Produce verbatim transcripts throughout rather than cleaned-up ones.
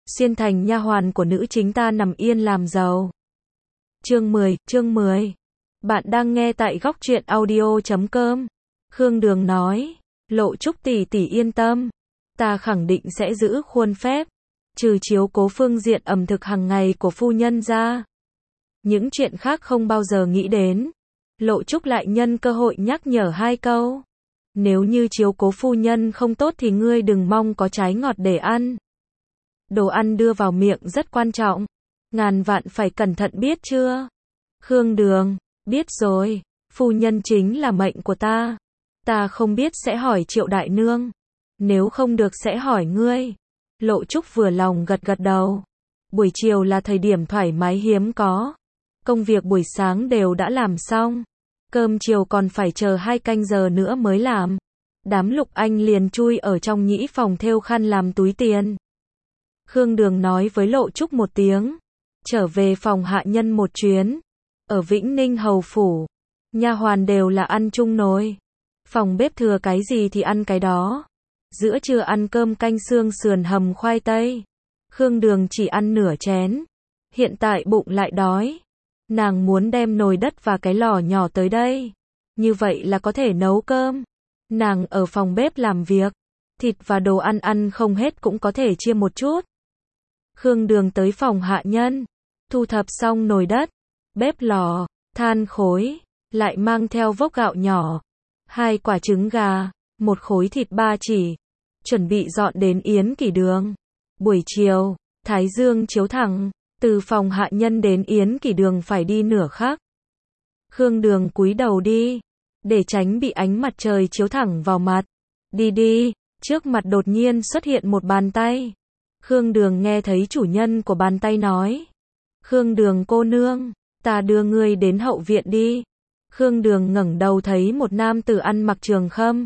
xuyên thành nha hoàn của nữ chính ta nằm yên làm giàu. Chương mười, chương mười. Bạn đang nghe tại góc truyện audio chấm com. Khương Đường nói, Lộ Trúc tỷ tỷ yên tâm, ta khẳng định sẽ giữ khuôn phép, trừ chiếu cố phương diện ẩm thực hàng ngày của phu nhân ra. Những chuyện khác không bao giờ nghĩ đến. Lộ Trúc lại nhân cơ hội nhắc nhở hai câu. Nếu như chiếu cố phu nhân không tốt thì ngươi đừng mong có trái ngọt để ăn. Đồ ăn đưa vào miệng rất quan trọng. Ngàn vạn phải cẩn thận biết chưa? Khương Đường, biết rồi, phu nhân chính là mệnh của ta. Ta không biết sẽ hỏi Triệu đại nương. Nếu không được sẽ hỏi ngươi. Lộ Trúc vừa lòng gật gật đầu. Buổi chiều là thời điểm thoải mái hiếm có. Công việc buổi sáng đều đã làm xong. Cơm chiều còn phải chờ hai canh giờ nữa mới làm. Đám Lục Anh liền chui ở trong nhĩ phòng thêu khăn làm túi tiền. Khương Đường nói với Lộ Trúc một tiếng. Trở về phòng hạ nhân một chuyến. Ở Vĩnh Ninh hầu phủ, nha hoàn đều là ăn chung nồi. Phòng bếp thừa cái gì thì ăn cái đó. Giữa trưa ăn cơm canh xương sườn hầm khoai tây. Khương Đường chỉ ăn nửa chén. Hiện tại bụng lại đói. Nàng muốn đem nồi đất và cái lò nhỏ tới đây. Như vậy là có thể nấu cơm. Nàng ở phòng bếp làm việc. Thịt và đồ ăn ăn không hết cũng có thể chia một chút. Khương Đường tới phòng hạ nhân. Thu thập xong nồi đất, bếp lò, than khối. Lại mang theo vốc gạo nhỏ. Hai quả trứng gà, một khối thịt ba chỉ. Chuẩn bị dọn đến Yến Kỷ Đường. Buổi chiều, Thái Dương chiếu thẳng. Từ phòng hạ nhân đến Yến Kỷ Đường phải đi nửa khắc. Khương Đường cúi đầu đi, để tránh bị ánh mặt trời chiếu thẳng vào mặt. Đi đi, trước mặt đột nhiên xuất hiện một bàn tay. Khương Đường nghe thấy chủ nhân của bàn tay nói. Khương Đường cô nương, ta đưa ngươi đến hậu viện đi. Khương Đường ngẩng đầu thấy một nam tử ăn mặc trường khâm.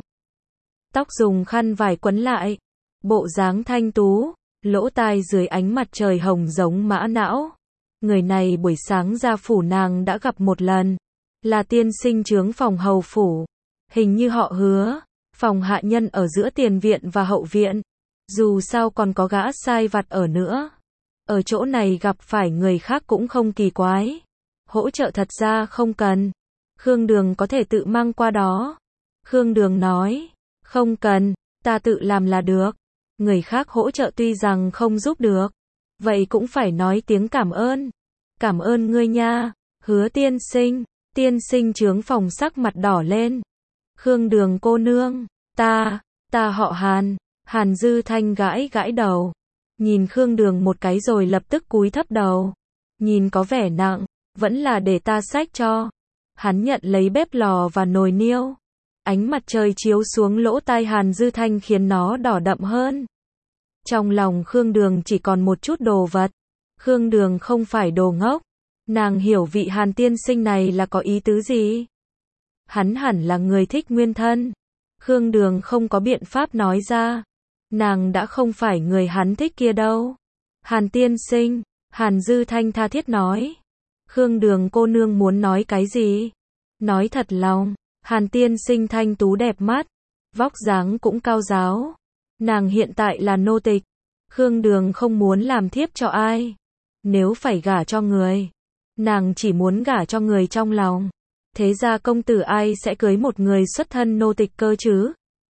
Tóc dùng khăn vải quấn lại. Bộ dáng thanh tú. Lỗ tai dưới ánh mặt trời hồng giống mã não. Người này buổi sáng ra phủ nàng đã gặp một lần. Là tiên sinh chướng phòng hầu phủ. Hình như họ Hứa. Phòng hạ nhân ở giữa tiền viện và hậu viện. Dù sao còn có gã sai vặt ở nữa. Ở chỗ này gặp phải người khác cũng không kỳ quái. Hỗ trợ thật ra không cần. Khương Đường có thể tự mang qua đó. Khương Đường nói. Không cần, ta tự làm là được. Người khác hỗ trợ tuy rằng không giúp được. Vậy cũng phải nói tiếng cảm ơn. Cảm ơn ngươi nha, Hứa tiên sinh. Tiên sinh chướng phòng sắc mặt đỏ lên. Khương Đường cô nương, ta, ta họ Hàn. Hàn Dư Thanh gãi gãi đầu. Nhìn Khương Đường một cái rồi lập tức cúi thấp đầu. Nhìn có vẻ nặng, vẫn là để ta xách cho. Hắn nhận lấy bếp lò và nồi niêu. Ánh mặt trời chiếu xuống lỗ tai Hàn Dư Thanh khiến nó đỏ đậm hơn. Trong lòng Khương Đường chỉ còn một chút đồ vật. Khương Đường không phải đồ ngốc. Nàng hiểu vị Hàn tiên sinh này là có ý tứ gì. Hắn hẳn là người thích nguyên thân. Khương Đường không có biện pháp nói ra. Nàng đã không phải người hắn thích kia đâu. Hàn tiên sinh, Hàn Dư Thanh tha thiết nói. Khương Đường cô nương muốn nói cái gì? Nói thật lòng. Hàn tiên sinh thanh tú đẹp mắt. Vóc dáng cũng cao ráo. Nàng hiện tại là nô tịch. Khương Đường không muốn làm thiếp cho ai. Nếu phải gả cho người, nàng chỉ muốn gả cho người trong lòng. Thế ra công tử ai sẽ cưới một người xuất thân nô tịch cơ chứ?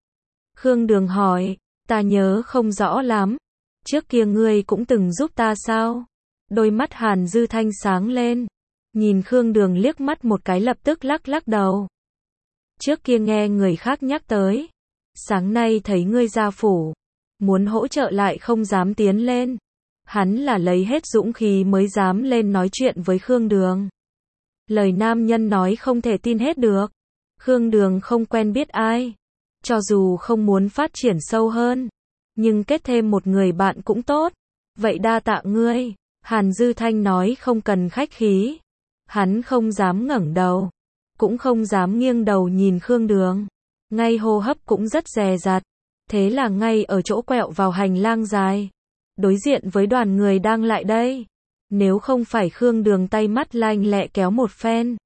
Khương Đường hỏi, ta nhớ không rõ lắm. Trước kia ngươi cũng từng giúp ta sao? Đôi mắt Hàn Dư Thanh sáng lên. Nhìn Khương Đường liếc mắt một cái lập tức lắc lắc đầu. Trước kia nghe người khác nhắc tới. Sáng nay thấy ngươi ra phủ. Muốn hỗ trợ lại không dám tiến lên. Hắn là lấy hết dũng khí mới dám lên nói chuyện với Khương Đường. Lời nam nhân nói không thể tin hết được. Khương Đường không quen biết ai. Cho dù không muốn phát triển sâu hơn. Nhưng kết thêm một người bạn cũng tốt. Vậy đa tạ ngươi. Hàn Dư Thanh nói không cần khách khí. Hắn không dám ngẩng đầu. Cũng không dám nghiêng đầu nhìn Khương Đường. Ngay hô hấp cũng rất dè dặt. Thế là ngay ở chỗ quẹo vào hành lang dài. Đối diện với đoàn người đang lại đây. Nếu không phải Khương Đường tay mắt lanh lẹ kéo một phen.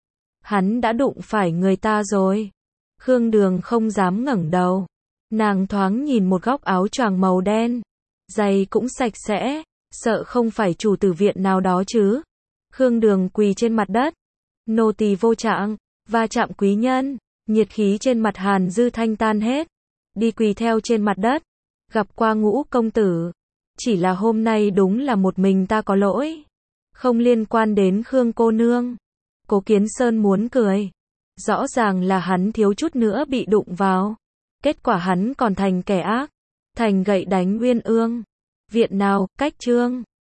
Hắn đã đụng phải người ta rồi. Khương Đường không dám ngẩng đầu. Nàng thoáng nhìn một góc áo choàng màu đen. giày cũng sạch sẽ, sợ không phải chủ tử viện nào đó chứ. Khương Đường quỳ trên mặt đất, nô tỳ vô trạng, va chạm quý nhân, nhiệt khí trên mặt Hàn Dư Thanh tan hết, đi quỳ theo trên mặt đất, gặp qua Ngũ công tử, chỉ là hôm nay đúng là một mình ta có lỗi, không liên quan đến Khương cô nương. Cố Kiến Sơn muốn cười, rõ ràng là hắn thiếu chút nữa bị đụng vào, kết quả hắn còn thành kẻ ác, thành gậy đánh Uyên Ương. Viện nào, cách Trương